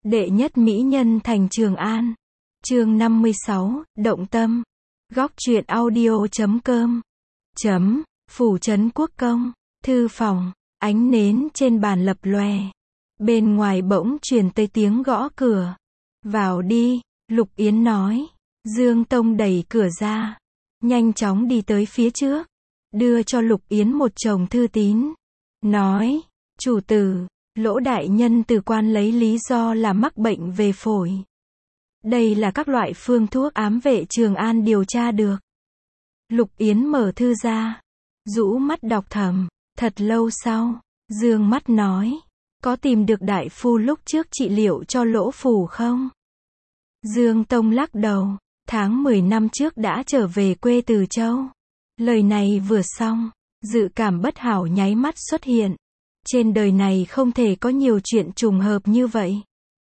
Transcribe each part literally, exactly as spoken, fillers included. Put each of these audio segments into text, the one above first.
Đệ nhất mỹ nhân thành Trường An. Chương năm mươi sáu, Động Tâm. Góc truyện audio chấm com. Chấm, Phủ trấn Quốc công. Thư phòng, ánh nến trên bàn lập lòe. Bên ngoài bỗng truyền tới tiếng gõ cửa. Vào đi, Lục Yến nói. Dương Tông đẩy cửa ra. Nhanh chóng đi tới phía trước. Đưa cho Lục Yến một chồng thư tín. Nói, chủ tử, Lỗ đại nhân từ quan lấy lý do là mắc bệnh về phổi. Đây là các loại phương thuốc ám vệ Trường An điều tra được. Lục Yến mở thư ra. Rũ mắt đọc thầm. Thật lâu sau, dương mắt nói. Có tìm được đại phu lúc trước trị liệu cho Lỗ phủ không? Dương Tông lắc đầu. Tháng mười năm trước đã trở về quê Từ Châu. Lời này vừa xong, dự cảm bất hảo nháy mắt xuất hiện. Trên đời này không thể có nhiều chuyện trùng hợp như vậy.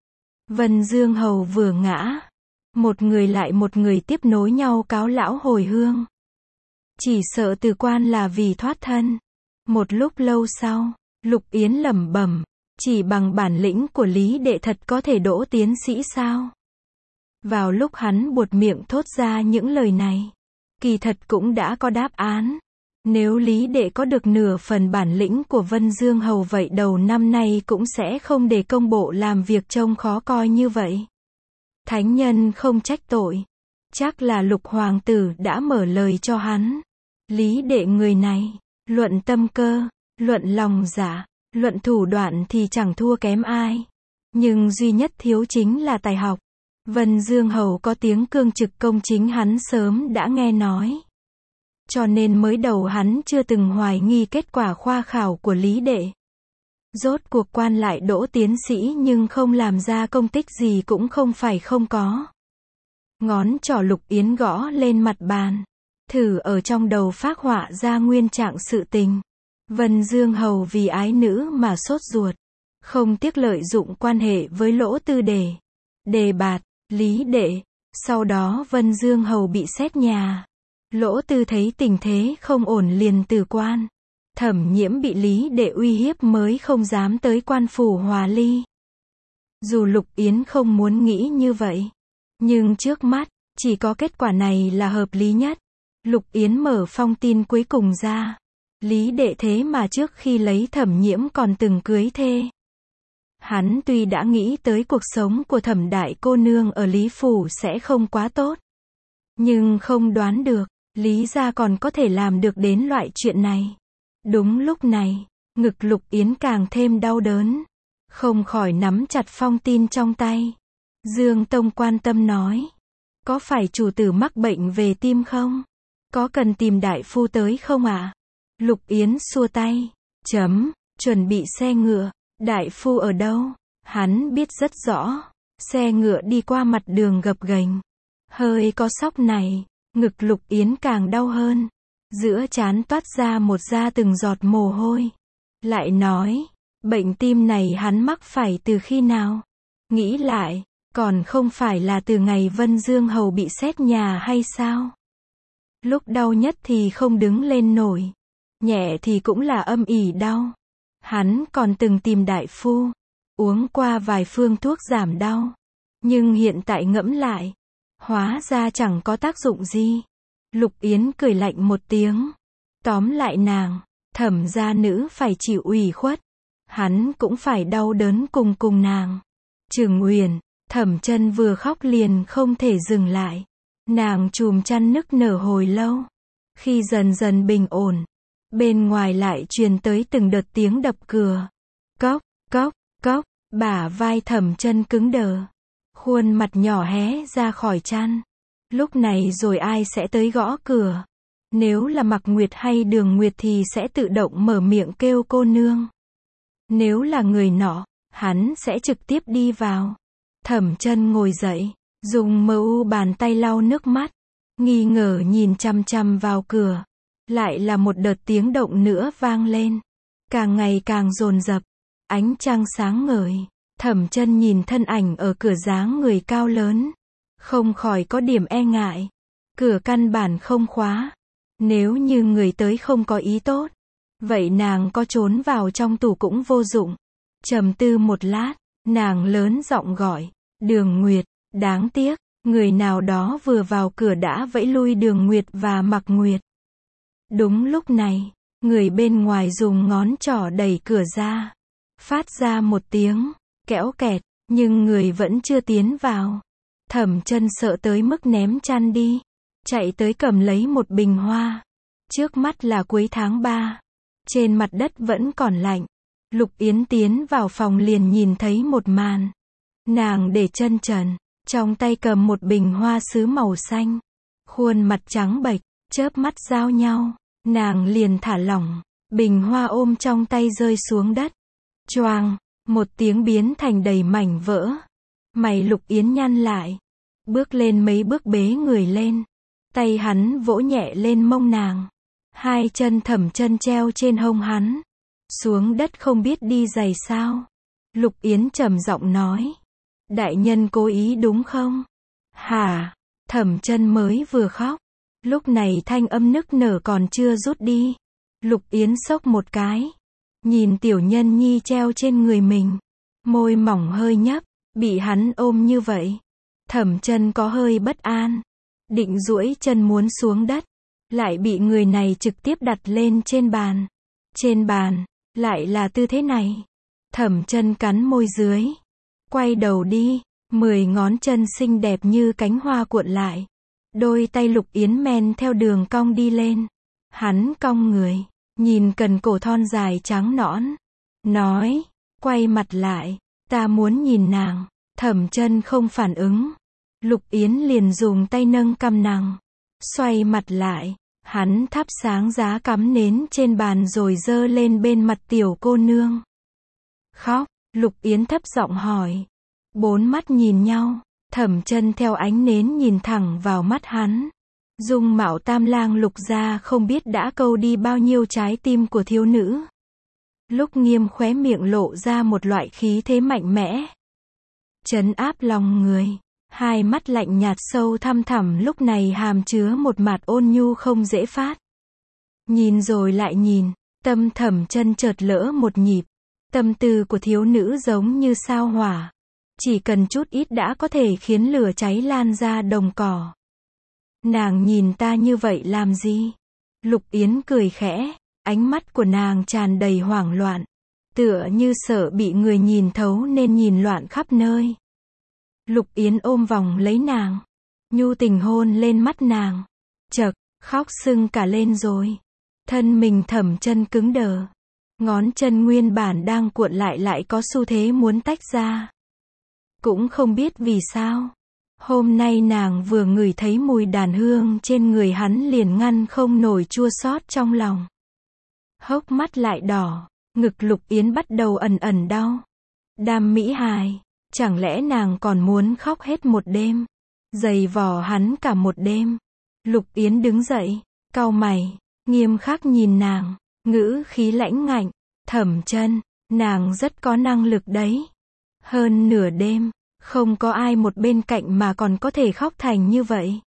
Vân Dương Hầu vừa ngã. Một người lại một người tiếp nối nhau cáo lão hồi hương. Chỉ sợ từ quan là vì thoát thân. Một lúc lâu sau, Lục Yến lẩm bẩm. Chỉ bằng bản lĩnh của Lý Đệ thật có thể đỗ tiến sĩ sao? Vào lúc hắn buột miệng thốt ra những lời này, kỳ thật cũng đã có đáp án. Nếu Lý Đệ có được nửa phần bản lĩnh của Vân Dương Hầu vậy đầu năm nay cũng sẽ không để công bộ làm việc trông khó coi như vậy. Thánh nhân không trách tội. Chắc là Lục Hoàng tử đã mở lời cho hắn. Lý Đệ người này, luận tâm cơ, luận lòng dạ, luận thủ đoạn thì chẳng thua kém ai. Nhưng duy nhất thiếu chính là tài học. Vân Dương Hầu có tiếng cương trực công chính hắn sớm đã nghe nói. Cho nên mới đầu hắn chưa từng hoài nghi kết quả khoa khảo của Lý Đệ. Rốt cuộc quan lại đỗ tiến sĩ nhưng không làm ra công tích gì cũng không phải không có. Ngón trỏ Lục Yến gõ lên mặt bàn. Thử ở trong đầu phác họa ra nguyên trạng sự tình. Vân Dương Hầu vì ái nữ mà sốt ruột. Không tiếc lợi dụng quan hệ với Lỗ Tư để đề bạt Lý Đệ. Sau đó Vân Dương Hầu bị xét nhà. Lỗ Tư thấy tình thế không ổn liền từ quan. Thẩm Nhiễm bị Lý Đệ uy hiếp mới không dám tới quan phủ hòa ly. Dù Lục Yến không muốn nghĩ như vậy, nhưng trước mắt, chỉ có kết quả này là hợp lý nhất. Lục Yến mở phong tin cuối cùng ra. Lý Đệ thế mà trước khi lấy Thẩm Nhiễm còn từng cưới thê. Hắn tuy đã nghĩ tới cuộc sống của Thẩm đại cô nương ở Lý phủ sẽ không quá tốt, nhưng không đoán được, Lý gia còn có thể làm được đến loại chuyện này. Đúng lúc này, ngực Lục Yến càng thêm đau đớn, không khỏi nắm chặt phong tin trong tay. Dương Tông quan tâm nói, có phải chủ tử mắc bệnh về tim không? Có cần tìm đại phu tới không ạ? À? Lục Yến xua tay, chấm, chuẩn bị xe ngựa. Đại phu ở đâu? Hắn biết rất rõ. Xe ngựa đi qua mặt đường gập ghềnh. Hơi có sóc này, ngực Lục Yến càng đau hơn. Giữa trán toát ra một da từng giọt mồ hôi. Lại nói, bệnh tim này hắn mắc phải từ khi nào? Nghĩ lại, còn không phải là từ ngày Vân Dương Hầu bị xét nhà hay sao? Lúc đau nhất thì không đứng lên nổi. Nhẹ thì cũng là âm ỉ đau. Hắn còn từng tìm đại phu, uống qua vài phương thuốc giảm đau. Nhưng hiện tại ngẫm lại, hóa ra chẳng có tác dụng gì. Lục Yến cười lạnh một tiếng. Tóm lại nàng, Thẩm gia nữ phải chịu ủy khuất. Hắn cũng phải đau đớn cùng cùng nàng. Trường Uyển, Thẩm Chân vừa khóc liền không thể dừng lại. Nàng chùm chăn nức nở hồi lâu. Khi dần dần bình ổn, bên ngoài lại truyền tới từng đợt tiếng đập cửa. Cốc, cốc, cốc, bả vai Thẩm Chân cứng đờ. Khuôn mặt nhỏ hé ra khỏi chăn. Lúc này rồi ai sẽ tới gõ cửa? Nếu là Mặc Nguyệt hay Đường Nguyệt thì sẽ tự động mở miệng kêu cô nương. Nếu là người nọ, hắn sẽ trực tiếp đi vào. Thẩm Chân ngồi dậy, dùng mờ u bàn tay lau nước mắt. Nghi ngờ nhìn chăm chăm vào cửa. Lại là một đợt tiếng động nữa vang lên. Càng ngày càng dồn dập. Ánh trăng sáng ngời. Thẩm Chân nhìn thân ảnh ở cửa dáng người cao lớn. Không khỏi có điểm e ngại. Cửa căn bản không khóa. Nếu như người tới không có ý tốt, vậy nàng có trốn vào trong tủ cũng vô dụng. Trầm tư một lát, Nàng lớn giọng gọi, Đường Nguyệt, đáng tiếc, người nào đó vừa vào cửa đã vẫy lui Đường Nguyệt và Mặc Nguyệt. Đúng lúc này, người bên ngoài dùng ngón trỏ đẩy cửa ra, phát ra một tiếng kẽo kẹt, nhưng người vẫn chưa tiến vào. Thẩm Chân sợ tới mức ném chăn đi, chạy tới cầm lấy một bình hoa. Trước mắt là cuối tháng ba, trên mặt đất vẫn còn lạnh. Lục Yến tiến vào phòng liền nhìn thấy một màn. Nàng để chân trần, trong tay cầm một bình hoa sứ màu xanh. Khuôn mặt trắng bệch, chớp mắt giao nhau, nàng liền thả lỏng, bình hoa ôm trong tay rơi xuống đất. Choang, một tiếng biến thành đầy mảnh vỡ. Mày Lục Yến nhăn lại, bước lên mấy bước bế người lên. Tay hắn vỗ nhẹ lên mông nàng. Hai chân Thẩm Chân treo trên hông hắn. Xuống đất không biết đi giày sao. Lục Yến trầm giọng nói. Đại nhân cố ý đúng không? Hả? Thẩm Chân mới vừa khóc. Lúc này thanh âm nức nở còn chưa rút đi. Lục Yến xốc một cái. Nhìn tiểu nhân nhi treo trên người mình. Môi mỏng hơi nhấp. Bị hắn ôm như vậy. Thẩm Chân có hơi bất an. Định duỗi chân muốn xuống đất. Lại bị người này trực tiếp đặt lên trên bàn. Trên bàn, lại là tư thế này. Thẩm Chân cắn môi dưới. Quay đầu đi, mười ngón chân xinh đẹp như cánh hoa cuộn lại. Đôi tay Lục Yến men theo đường cong đi lên. Hắn cong người, nhìn cần cổ thon dài trắng nõn. Nói, quay mặt lại, ta muốn nhìn nàng. Thẩm Chân không phản ứng. Lục Yến liền dùng tay nâng cằm nàng. Xoay mặt lại, hắn thắp sáng giá cắm nến trên bàn rồi giơ lên bên mặt tiểu cô nương. Khóc, Lục Yến thấp giọng hỏi. Bốn mắt nhìn nhau, Thẩm Chân theo ánh nến nhìn thẳng vào mắt hắn. Dung mạo tam lang Lục gia không biết đã câu đi bao nhiêu trái tim của thiếu nữ. Lúc Nghiêm khóe miệng lộ ra một loại khí thế mạnh mẽ, trấn áp lòng người. Hai mắt lạnh nhạt sâu thăm thẳm lúc này hàm chứa một mạt ôn nhu không dễ phát. Nhìn rồi lại nhìn, tâm Thẩm Chân chợt lỡ một nhịp. Tâm tư của thiếu nữ giống như sao hỏa. Chỉ cần chút ít đã có thể khiến lửa cháy lan ra đồng cỏ. Nàng nhìn ta như vậy làm gì? Lục Yến cười khẽ, ánh mắt của nàng tràn đầy hoảng loạn. Tựa như sợ bị người nhìn thấu nên nhìn loạn khắp nơi. Lục Yến ôm vòng lấy nàng, nhu tình hôn lên mắt nàng. Chậc, khóc sưng cả lên rồi. Thân mình Thẩm Chân cứng đờ. Ngón chân nguyên bản đang cuộn lại lại có xu thế muốn tách ra. Cũng không biết vì sao. Hôm nay nàng vừa ngửi thấy mùi đàn hương trên người hắn liền ngăn không nổi chua xót trong lòng. Hốc mắt lại đỏ, ngực Lục Yến bắt đầu ẩn ẩn đau. Đam mỹ hài. Chẳng lẽ nàng còn muốn khóc hết một đêm, giày vò hắn cả một đêm? Lục Yến đứng dậy, cau mày, nghiêm khắc nhìn nàng, ngữ khí lãnh ngạnh. Thẩm Chân, nàng rất có năng lực đấy. Hơn nửa đêm, không có ai một bên cạnh mà còn có thể khóc thành như vậy.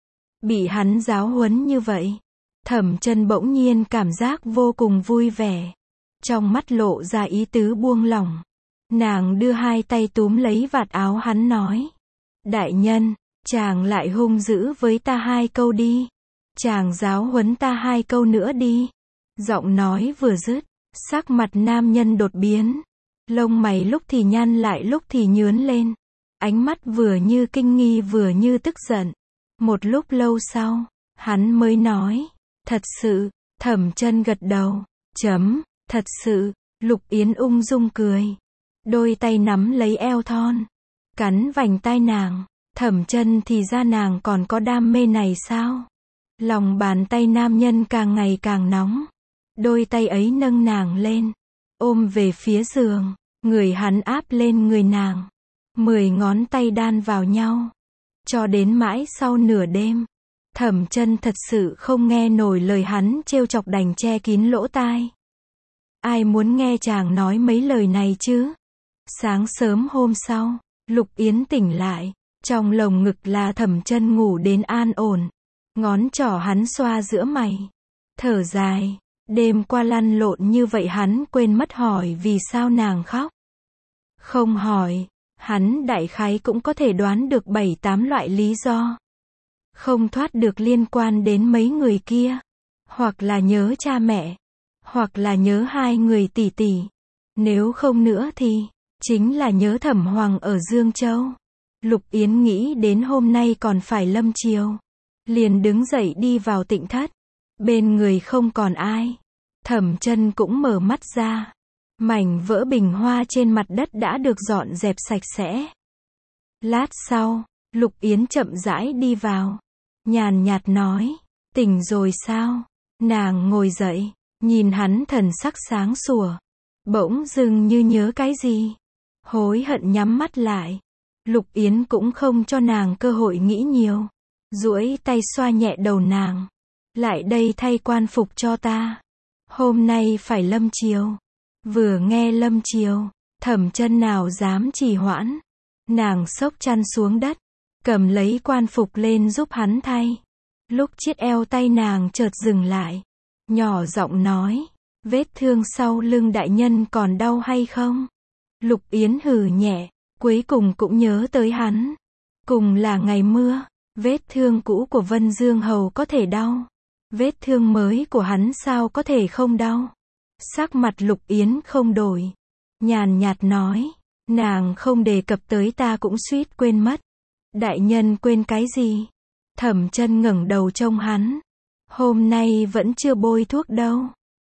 Bị hắn giáo huấn như vậy, Thẩm Chân bỗng nhiên cảm giác vô cùng vui vẻ. Trong mắt lộ ra ý tứ buông lỏng. Nàng đưa hai tay túm lấy vạt áo hắn nói. Đại nhân, chàng lại hung dữ với ta hai câu đi. Chàng giáo huấn ta hai câu nữa đi. Giọng nói vừa dứt, sắc mặt nam nhân đột biến. Lông mày lúc thì nhăn lại lúc thì nhướn lên. Ánh mắt vừa như kinh nghi vừa như tức giận. Một lúc lâu sau, hắn mới nói. Thật sự, Thẩm Chân gật đầu. Chấm, thật sự, Lục Yến ung dung cười. Đôi tay nắm lấy eo thon, cắn vành tai nàng. Thẩm Chân thì ra nàng còn có đam mê này sao? Lòng bàn tay nam nhân càng ngày càng nóng. Đôi tay ấy nâng nàng lên, ôm về phía giường, người hắn áp lên người nàng. Mười ngón tay đan vào nhau. Cho đến mãi sau nửa đêm, Thẩm Chân thật sự không nghe nổi lời hắn trêu chọc đành che kín lỗ tai. Ai muốn nghe chàng nói mấy lời này chứ? Sáng sớm hôm sau, Lục Yến tỉnh lại, trong lồng ngực là Thẩm Chân ngủ đến an ổn. Ngón trỏ hắn xoa giữa mày, thở dài, đêm qua lăn lộn như vậy hắn quên mất hỏi vì sao nàng khóc. Không hỏi, hắn đại khái cũng có thể đoán được bảy tám loại lý do. Không thoát được liên quan đến mấy người kia. Hoặc là nhớ cha mẹ. Hoặc là nhớ hai người tỷ tỷ. Nếu không nữa thì, chính là nhớ Thẩm Hoàng ở Dương Châu. Lục Yến nghĩ đến hôm nay còn phải lâm chiều. Liền đứng dậy đi vào tịnh thất. Bên người không còn ai. Thẩm Chân cũng mở mắt ra. Mảnh vỡ bình hoa trên mặt đất đã được dọn dẹp sạch sẽ. Lát sau, Lục Yến chậm rãi đi vào. Nhàn nhạt nói, tỉnh rồi sao? Nàng ngồi dậy, nhìn hắn thần sắc sáng sủa. Bỗng dưng như nhớ cái gì. Hối hận nhắm mắt lại. Lục Yến cũng không cho nàng cơ hội nghĩ nhiều. Duỗi tay xoa nhẹ đầu nàng. Lại đây thay quan phục cho ta. Hôm nay phải lâm chiều. Vừa nghe lâm chiều, Thẩm Chân nào dám trì hoãn. Nàng xốc chăn xuống đất, cầm lấy quan phục lên giúp hắn thay. Lúc chiết eo tay nàng chợt dừng lại. Nhỏ giọng nói, vết thương sau lưng đại nhân còn đau hay không? Lục Yến hừ nhẹ, cuối cùng cũng nhớ tới hắn. Cùng là ngày mưa, vết thương cũ của Vân Dương Hầu có thể đau. Vết thương mới của hắn sao có thể không đau? Sắc mặt Lục Yến không đổi. Nhàn nhạt nói, nàng không đề cập tới ta cũng suýt quên mất. Đại nhân quên cái gì? Thẩm Chân ngẩng đầu trông hắn. Hôm nay vẫn chưa bôi thuốc đâu.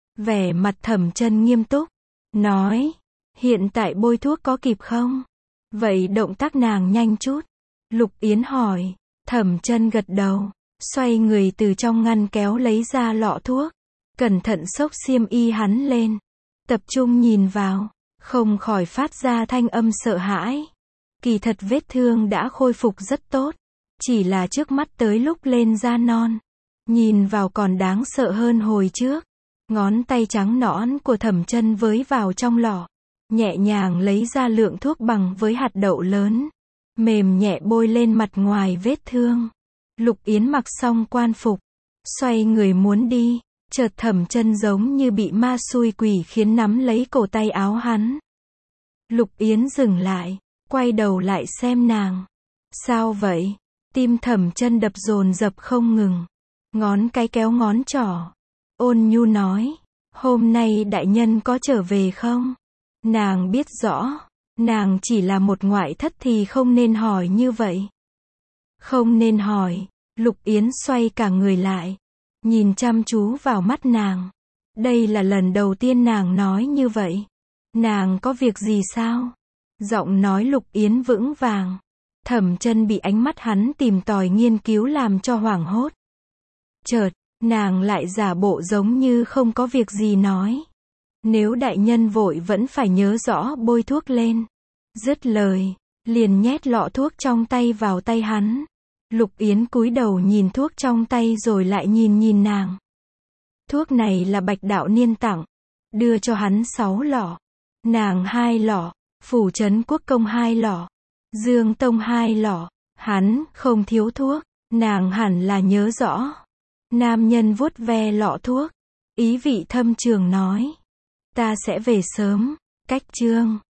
Vẻ mặt Thẩm Chân nghiêm túc. Nói, hiện tại bôi thuốc có kịp không? Vậy động tác nàng nhanh chút. Lục Yến hỏi. Thẩm Chân gật đầu. Xoay người từ trong ngăn kéo lấy ra lọ thuốc. Cẩn thận xốc xiêm y hắn lên. Tập trung nhìn vào. Không khỏi phát ra thanh âm sợ hãi. Kỳ thật vết thương đã khôi phục rất tốt. Chỉ là trước mắt tới lúc lên da non. Nhìn vào còn đáng sợ hơn hồi trước. Ngón tay trắng nõn của Thẩm Chân với vào trong lọ. Nhẹ nhàng lấy ra lượng thuốc bằng với hạt đậu lớn. Mềm nhẹ bôi lên mặt ngoài vết thương. Lục Yến mặc xong quan phục. Xoay người muốn đi. Chợt Thẩm Chân giống như bị ma xui quỷ khiến nắm lấy cổ tay áo hắn. Lục Yến dừng lại. Quay đầu lại xem nàng. Sao vậy? Tim Thẩm Chân đập dồn dập không ngừng. Ngón cái kéo ngón trỏ. Ôn nhu nói. Hôm nay đại nhân có trở về không? Nàng biết rõ. Nàng chỉ là một ngoại thất thì không nên hỏi như vậy. Không nên hỏi. Lục Yến xoay cả người lại. Nhìn chăm chú vào mắt nàng. Đây là lần đầu tiên nàng nói như vậy. Nàng có việc gì sao? Giọng nói Lục Yến vững vàng. Thẩm Chân bị ánh mắt hắn tìm tòi nghiên cứu làm cho hoảng hốt. Chợt, nàng lại giả bộ giống như không có việc gì nói. Nếu đại nhân vội vẫn phải nhớ rõ bôi thuốc lên. Dứt lời, liền nhét lọ thuốc trong tay vào tay hắn. Lục Yến cúi đầu nhìn thuốc trong tay rồi lại nhìn nhìn nàng. Thuốc này là Bạch Đạo Niên tặng. Đưa cho hắn sáu lọ. Nàng hai lọ. Phủ Trấn Quốc Công hai lọ. Dương Tông hai lọ. Hắn không thiếu thuốc. Nàng hẳn là nhớ rõ. Nam nhân vuốt ve lọ thuốc. Ý vị thâm trường nói. Ta sẽ về sớm. Cách chương